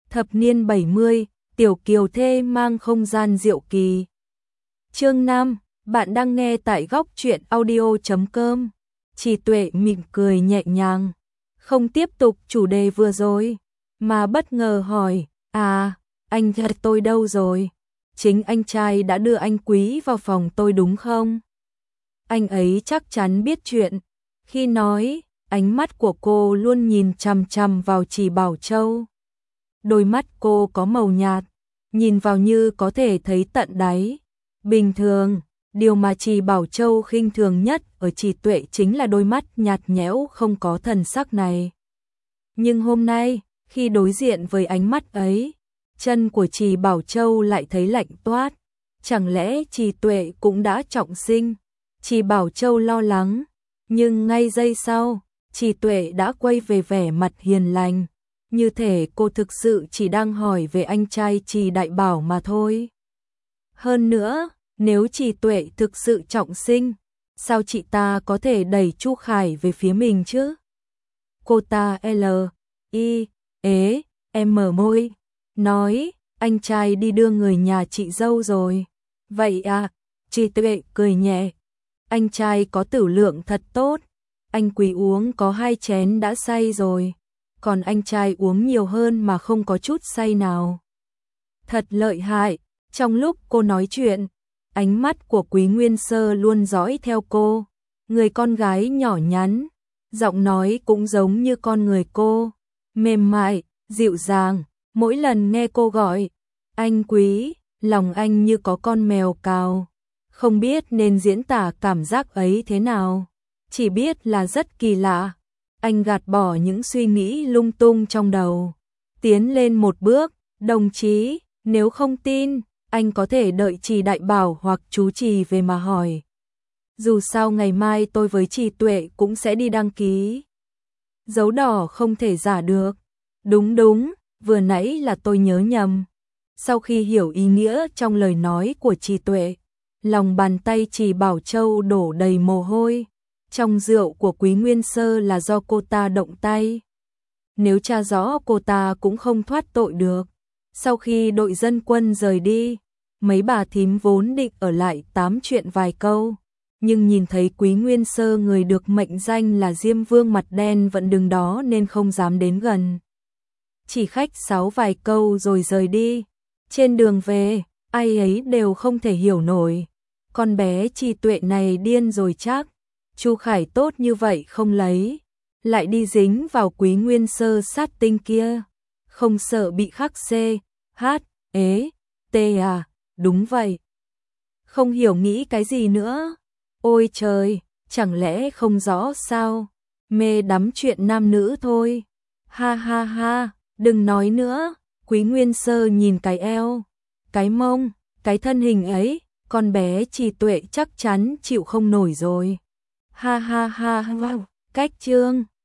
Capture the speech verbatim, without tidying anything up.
Thập niên bảy mươi, Tiểu Kiều Thê mang không gian diệu kỳ. Chương năm, bạn đang nghe tại góc truyện audio chấm com. Trì Tuệ mỉm cười nhẹ nhàng, không tiếp tục chủ đề vừa rồi, mà bất ngờ hỏi, à, anh trai tôi đâu rồi? Chính anh trai đã đưa anh Quý vào phòng tôi đúng không? Anh ấy chắc chắn biết chuyện. Khi nói, ánh mắt của cô luôn nhìn chằm chằm vào Trì Bảo Châu. Đôi mắt cô có màu nhạt, nhìn vào như có thể thấy tận đáy. Bình thường, điều mà Trì Bảo Châu khinh thường nhất ở Trì Tuệ chính là đôi mắt nhạt nhẽo không có thần sắc này. Nhưng hôm nay, khi đối diện với ánh mắt ấy, chân của Trì Bảo Châu lại thấy lạnh toát. Chẳng lẽ Trì Tuệ cũng đã trọng sinh? Trì Bảo Châu lo lắng, nhưng ngay giây sau, Trì Tuệ đã quay về vẻ mặt hiền lành, như thể cô thực sự chỉ đang hỏi về anh trai Trì Đại Bảo mà thôi. Hơn nữa, nếu Trì Tuệ thực sự trọng sinh, sao chị ta có thể đẩy Chu Khải về phía mình chứ? Cô ta L, I, ế, em mở môi, nói, anh trai đi đưa người nhà chị dâu rồi. Vậy à, Trì Tuệ cười nhẹ, anh trai có tửu lượng thật tốt, anh Quý uống có hai chén đã say rồi, còn anh trai uống nhiều hơn mà không có chút say nào. Thật lợi hại. Trong lúc cô nói chuyện, ánh mắt của Quý Nguyên Sơ luôn dõi theo cô, người con gái nhỏ nhắn, giọng nói cũng giống như con người cô, mềm mại, dịu dàng, mỗi lần nghe cô gọi, anh Quý, lòng anh như có con mèo cào, không biết nên diễn tả cảm giác ấy thế nào, chỉ biết là rất kỳ lạ. Anh gạt bỏ những suy nghĩ lung tung trong đầu, tiến lên một bước, đồng chí, nếu không tin, anh có thể đợi Trì Đại Bảo hoặc chú Trì về mà hỏi. Dù sao ngày mai tôi với Trì Tuệ cũng sẽ đi đăng ký. Dấu đỏ không thể giả được. Đúng đúng, vừa nãy là tôi nhớ nhầm. Sau khi hiểu ý nghĩa trong lời nói của Trì Tuệ, lòng bàn tay Trì Bảo Châu đổ đầy mồ hôi. Trong rượu của Quý Nguyên Sơ là do cô ta động tay. Nếu tra rõ cô ta cũng không thoát tội được. Sau khi đội dân quân rời đi, mấy bà thím vốn định ở lại tám chuyện vài câu, nhưng nhìn thấy Quý Nguyên Sơ người được mệnh danh là Diêm Vương mặt đen vẫn đứng đó nên không dám đến gần. Chỉ khách sáo vài câu rồi rời đi. Trên đường về, ai ấy đều không thể hiểu nổi. Con bé Trì Tuệ này điên rồi chắc. Chu Khải tốt như vậy không lấy, lại đi dính vào Quý Nguyên Sơ sát tinh kia. Không sợ bị khắc C, H, ế, T à, đúng vậy. Không hiểu nghĩ cái gì nữa. Ôi trời, chẳng lẽ không rõ sao, mê đắm chuyện nam nữ thôi. Ha ha ha, đừng nói nữa. Quý Nguyên Sơ nhìn cái eo, cái mông, cái thân hình ấy, con bé Trì Tuệ chắc chắn chịu không nổi rồi. Ha ha ha, wow, cách chương.